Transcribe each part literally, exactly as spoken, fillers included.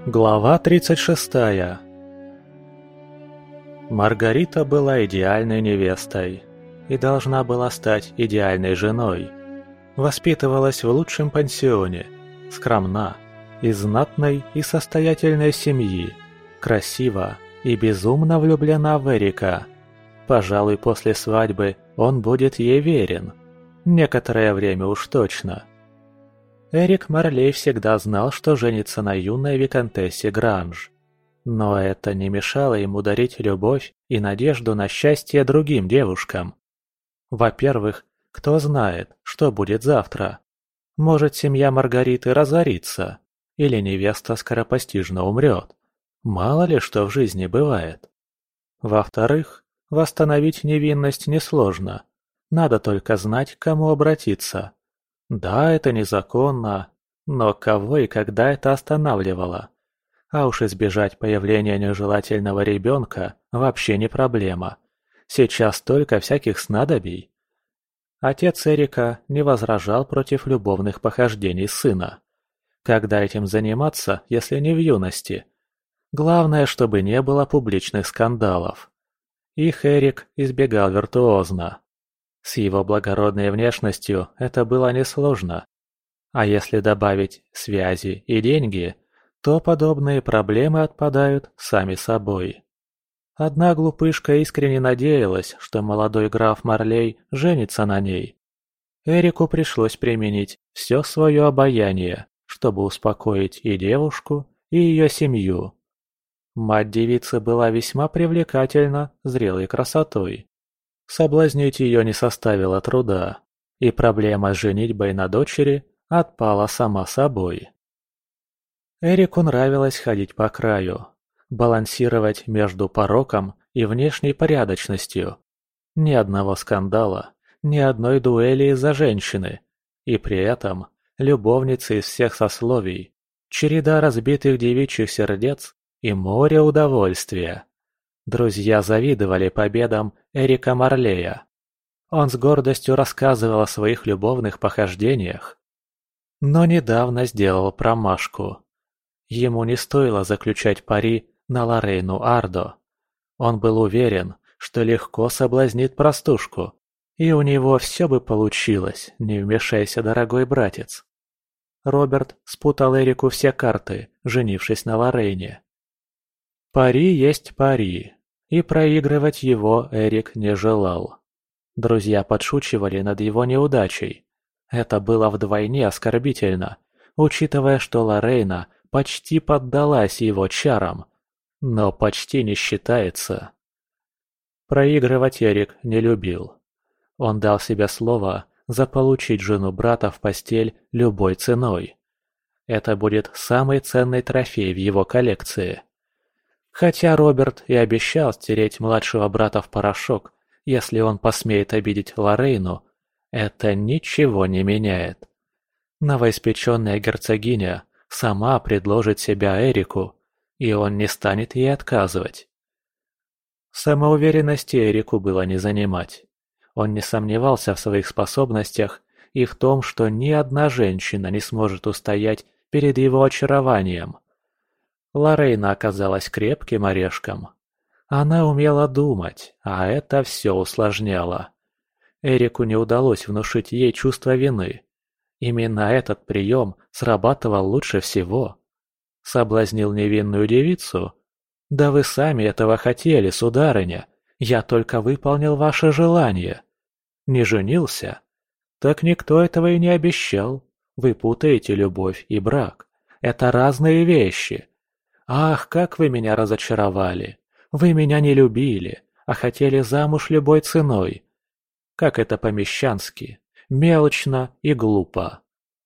Глава тридцать шестая. Маргарита была идеальной невестой и должна была стать идеальной женой. Воспитывалась в лучшем пансионе, скромна, из знатной и состоятельной семьи, красива и безумно влюблена в Эрика. Пожалуй, после свадьбы он будет ей верен. Некоторое время уж точно. Эрик Марлей всегда знал, что женится на юной виконтессе Гранж. Но это не мешало ему дарить любовь и надежду на счастье другим девушкам. Во-первых, кто знает, что будет завтра. Может, семья Маргариты разорится, или невеста скоропостижно умрет. Мало ли что в жизни бывает. Во-вторых, восстановить невинность несложно. Надо только знать, к кому обратиться. Да, это незаконно, но кого и когда это останавливало? А уж избежать появления нежелательного ребенка вообще не проблема. Сейчас столько всяких снадобий. Отец Эрика не возражал против любовных похождений сына. Когда этим заниматься, если не в юности? Главное, чтобы не было публичных скандалов. Их Эрик избегал виртуозно. С его благородной внешностью это было несложно. А если добавить связи и деньги, то подобные проблемы отпадают сами собой. Одна глупышка искренне надеялась, что молодой граф Марлей женится на ней. Эрику пришлось применить все свое обаяние, чтобы успокоить и девушку, и ее семью. Мать девицы была весьма привлекательна, зрелой красотой. Соблазнить ее не составило труда, и проблема с женитьбой на дочери отпала сама собой. Эрику нравилось ходить по краю, балансировать между пороком и внешней порядочностью. Ни одного скандала, ни одной дуэли из-за женщины, и при этом любовницы из всех сословий, череда разбитых девичьих сердец и море удовольствия. Друзья завидовали победам Эрика Марлея. Он с гордостью рассказывал о своих любовных похождениях. Но недавно сделал промашку. Ему не стоило заключать пари на Лорейну Ардо. Он был уверен, что легко соблазнит простушку, и у него все бы получилось, не вмешайся, дорогой братец. Роберт спутал Эрику все карты, женившись на Лорейне. Пари есть пари. И проигрывать его Эрик не желал. Друзья подшучивали над его неудачей. Это было вдвойне оскорбительно, учитывая, что Лорейна почти поддалась его чарам. Но почти не считается. Проигрывать Эрик не любил. Он дал себе слово заполучить жену брата в постель любой ценой. Это будет самый ценный трофей в его коллекции. Хотя Роберт и обещал стереть младшего брата в порошок, если он посмеет обидеть Лорейну, это ничего не меняет. Новоиспеченная герцогиня сама предложит себя Эрику, и он не станет ей отказывать. Самоуверенности Эрику было не занимать. Он не сомневался в своих способностях и в том, что ни одна женщина не сможет устоять перед его очарованием. Лорейна оказалась крепким орешком. Она умела думать, а это все усложняло. Эрику не удалось внушить ей чувство вины. Именно этот прием срабатывал лучше всего. Соблазнил невинную девицу? Да вы сами этого хотели, сударыня. Я только выполнил ваше желание. Не женился? Так никто этого и не обещал. Вы путаете любовь и брак. Это разные вещи. Ах, как вы меня разочаровали! Вы меня не любили, а хотели замуж любой ценой. Как это по-мещански, мелочно и глупо.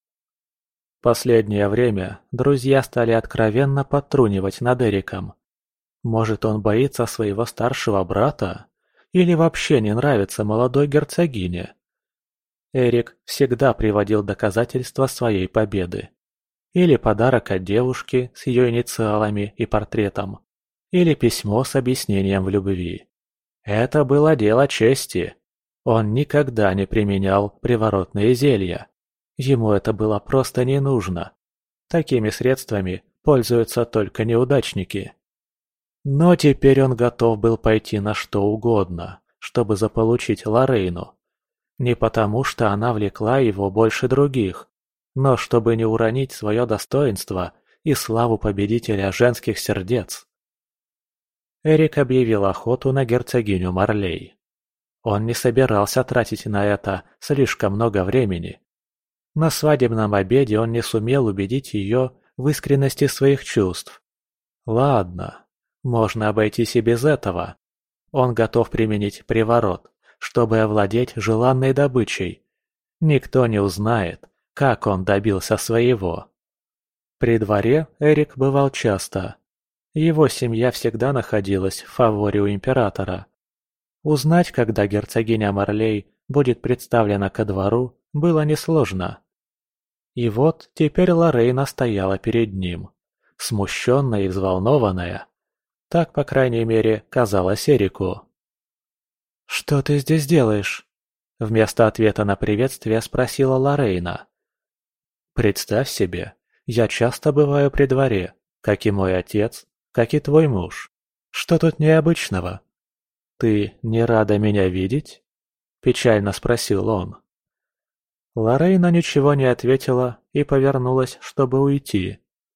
Последнее время друзья стали откровенно подтрунивать над Эриком. Может, он боится своего старшего брата? Или вообще не нравится молодой герцогине? Эрик всегда приводил доказательства своей победы. Или подарок от девушки с ее инициалами и портретом, или письмо с объяснением в любви. Это было дело чести. Он никогда не применял приворотные зелья. Ему это было просто не нужно. Такими средствами пользуются только неудачники. Но теперь он готов был пойти на что угодно, чтобы заполучить Лорейну. Не потому, что она влекла его больше других, но чтобы не уронить свое достоинство и славу победителя женских сердец. Эрик объявил охоту на герцогиню Марлей. Он не собирался тратить на это слишком много времени. На свадебном обеде он не сумел убедить ее в искренности своих чувств. Ладно, можно обойтись и без этого. Он готов применить приворот, чтобы овладеть желанной добычей. Никто не узнает, как он добился своего. При дворе Эрик бывал часто. Его семья всегда находилась в фаворе у императора. Узнать, когда герцогиня Марлей будет представлена ко двору, было несложно. И вот теперь Лорейна стояла перед ним, смущенная и взволнованная. Так, по крайней мере, казалось Эрику. «Что ты здесь делаешь?» Вместо ответа на приветствие спросила Лорейна. «Представь себе, я часто бываю при дворе, как и мой отец, как и твой муж. Что тут необычного?» «Ты не рада меня видеть?» – печально спросил он. Лорейна ничего не ответила и повернулась, чтобы уйти.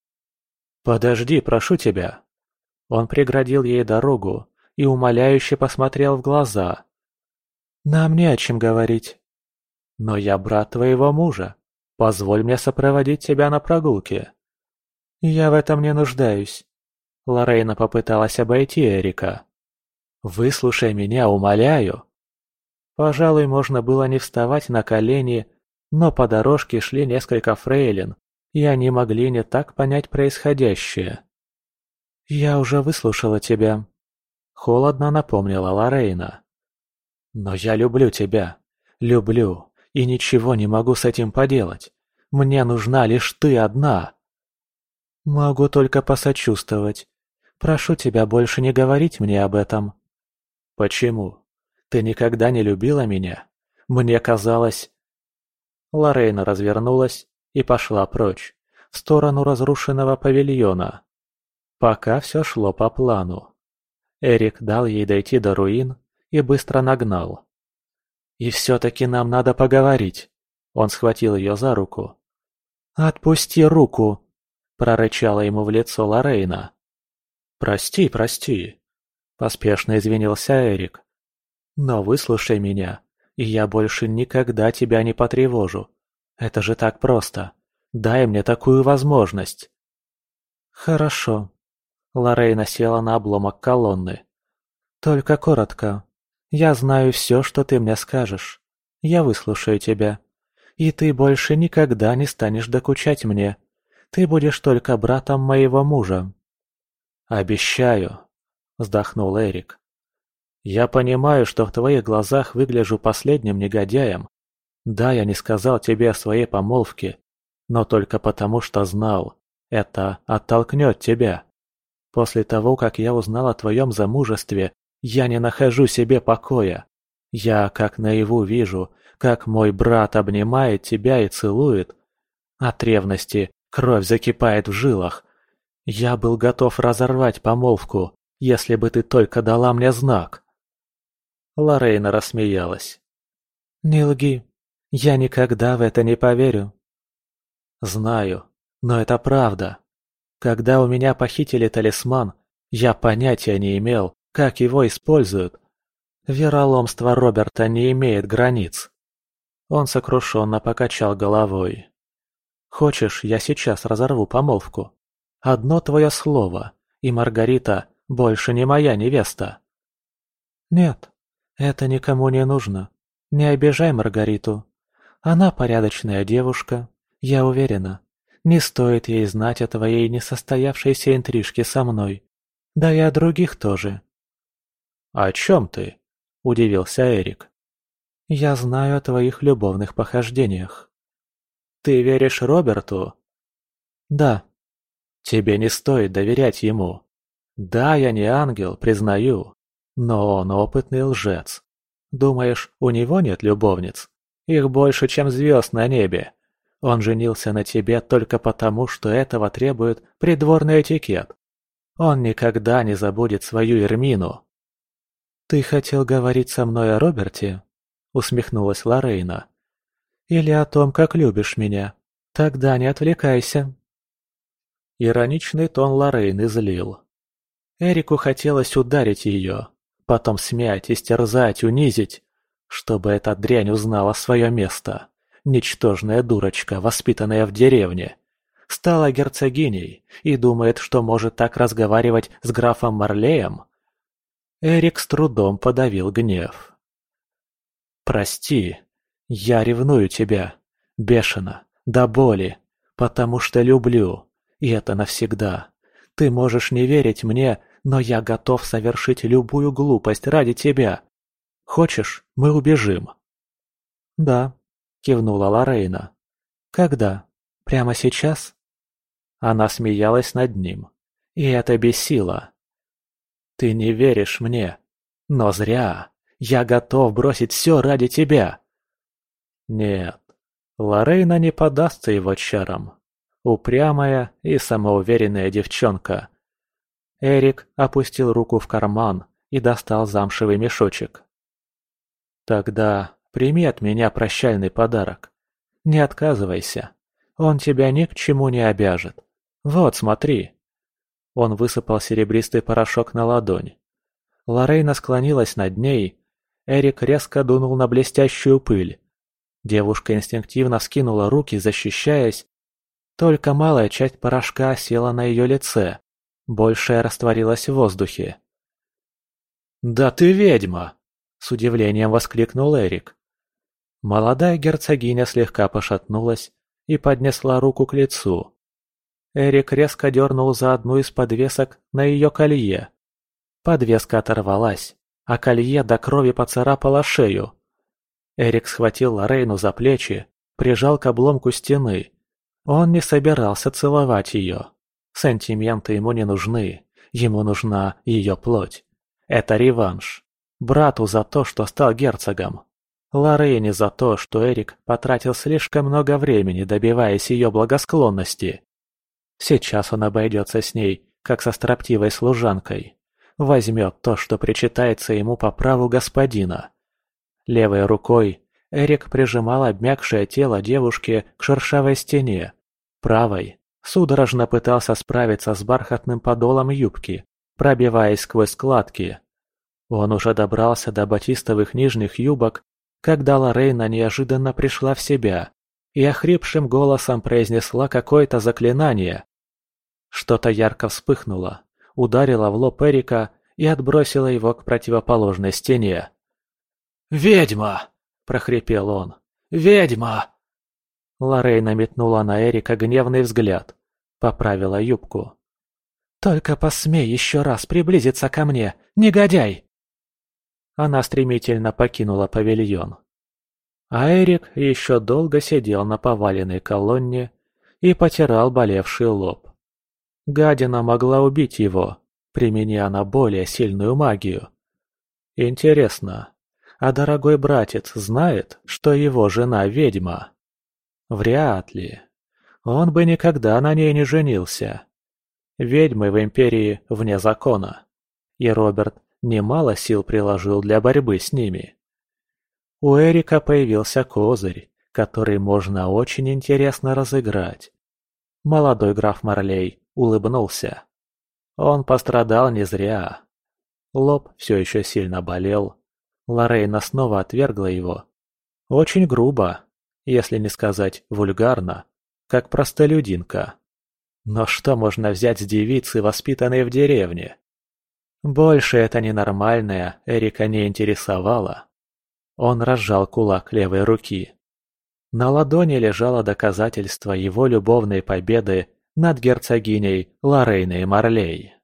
«Подожди, прошу тебя!» Он преградил ей дорогу и умоляюще посмотрел в глаза. «Нам не о чем говорить. Но я брат твоего мужа. Позволь мне сопроводить тебя на прогулке». «Я в этом не нуждаюсь». Лорейна попыталась обойти Эрика. «Выслушай меня, умоляю!» Пожалуй, можно было не вставать на колени, но по дорожке шли несколько фрейлин, и они могли не так понять происходящее. «Я уже выслушала тебя», — холодно напомнила Лорейна. «Но я люблю тебя. Люблю, и ничего не могу с этим поделать. Мне нужна лишь ты одна». «Могу только посочувствовать. Прошу тебя больше не говорить мне об этом». «Почему? Ты никогда не любила меня? Мне казалось...» Лорейна развернулась и пошла прочь, в сторону разрушенного павильона. Пока все шло по плану. Эрик дал ей дойти до руин и быстро нагнал. «И все-таки нам надо поговорить». Он схватил ее за руку. «Отпусти руку!» – прорычала ему в лицо Лорейна. «Прости, прости», – поспешно извинился Эрик. «Но выслушай меня, и я больше никогда тебя не потревожу. Это же так просто. Дай мне такую возможность». «Хорошо». Лорейна села на обломок колонны. «Только коротко. Я знаю все, что ты мне скажешь. Я выслушаю тебя. И ты больше никогда не станешь докучать мне. Ты будешь только братом моего мужа». «Обещаю», — вздохнул Эрик. «Я понимаю, что в твоих глазах выгляжу последним негодяем. Да, я не сказал тебе о своей помолвке, но только потому, что знал, это оттолкнет тебя. После того, как я узнал о твоем замужестве, я не нахожу себе покоя. Я как наяву вижу, как мой брат обнимает тебя и целует. От ревности кровь закипает в жилах. Я был готов разорвать помолвку, если бы ты только дала мне знак». Лорейна рассмеялась. «Не лги. Я никогда в это не поверю». «Знаю, но это правда. Когда у меня похитили талисман, я понятия не имел, как его используют. Вероломство Роберта не имеет границ». Он сокрушенно покачал головой. «Хочешь, я сейчас разорву помолвку? Одно твое слово, и Маргарита больше не моя невеста». «Нет, это никому не нужно. Не обижай Маргариту. Она порядочная девушка, я уверена. Не стоит ей знать о твоей несостоявшейся интрижке со мной. Да и о других тоже». «О чем ты?» – удивился Эрик. «Я знаю о твоих любовных похождениях». «Ты веришь Роберту?» «Да». «Тебе не стоит доверять ему. Да, я не ангел, признаю, но он опытный лжец. Думаешь, у него нет любовниц? Их больше, чем звезд на небе. Он женился на тебе только потому, что этого требует придворный этикет. Он никогда не забудет свою Эрмину». «Ты хотел говорить со мной о Роберте?» — усмехнулась Лорейна. «Или о том, как любишь меня? Тогда не отвлекайся». Ироничный тон Лорейны злил. Эрику хотелось ударить ее, потом смять, истерзать, унизить, чтобы эта дрянь узнала свое место. Ничтожная дурочка, воспитанная в деревне. Стала герцогиней и думает, что может так разговаривать с графом Марлеем? Эрик с трудом подавил гнев. «Прости, я ревную тебя, бешено, до боли, потому что люблю, и это навсегда. Ты можешь не верить мне, но я готов совершить любую глупость ради тебя. Хочешь, мы убежим?» «Да», — кивнула Лорейна. «Когда? Прямо сейчас?» Она смеялась над ним, и это бесило. «Ты не веришь мне, но зря. Я готов бросить все ради тебя». Нет, Лорейна не поддастся его чарам. Упрямая и самоуверенная девчонка. Эрик опустил руку в карман и достал замшевый мешочек. «Тогда прими от меня прощальный подарок. Не отказывайся. Он тебя ни к чему не обяжет. Вот, смотри». Он высыпал серебристый порошок на ладонь. Лорейна склонилась над ней. Эрик резко дунул на блестящую пыль. Девушка инстинктивно вскинула руки, защищаясь. Только малая часть порошка села на ее лице. Большая растворилась в воздухе. «Да ты ведьма!» — с удивлением воскликнул Эрик. Молодая герцогиня слегка пошатнулась и поднесла руку к лицу. Эрик резко дернул за одну из подвесок на ее колье. Подвеска оторвалась, а колье до крови поцарапало шею. Эрик схватил Лорейну за плечи, прижал к обломку стены. Он не собирался целовать ее. Сантименты ему не нужны, ему нужна ее плоть. Это реванш. Брату за то, что стал герцогом. Лорейне за то, что Эрик потратил слишком много времени, добиваясь ее благосклонности. Сейчас он обойдется с ней, как со строптивой служанкой. Возьмет то, что причитается ему по праву господина. Левой рукой Эрик прижимал обмякшее тело девушки к шершавой стене. Правой судорожно пытался справиться с бархатным подолом юбки, пробиваясь сквозь складки. Он уже добрался до батистовых нижних юбок, когда Лорейна неожиданно пришла в себя и охрипшим голосом произнесла какое-то заклинание. Что-то ярко вспыхнуло, ударило в лоб Эрика и отбросило его к противоположной стене. «Ведьма!» – прохрипел он. «Ведьма!» Лорейна метнула на Эрика гневный взгляд, поправила юбку. «Только посмей еще раз приблизиться ко мне, негодяй!» Она стремительно покинула павильон. А Эрик еще долго сидел на поваленной колонне и потирал болевший лоб. Гадина могла убить его, применя она более сильную магию. Интересно, а дорогой братец знает, что его жена ведьма? Вряд ли. Он бы никогда на ней не женился. Ведьмы в Империи вне закона. И Роберт немало сил приложил для борьбы с ними. У Эрика появился козырь, который можно очень интересно разыграть. Молодой граф Марлей улыбнулся. Он пострадал не зря. Лоб все еще сильно болел. Лорейна снова отвергла его. Очень грубо, если не сказать вульгарно, как простолюдинка. Но что можно взять с девицы, воспитанной в деревне? Больше это ненормальное Эрика не интересовало. Он разжал кулак левой руки. На ладони лежало доказательство его любовной победы над герцогиней Лорейной Марлей.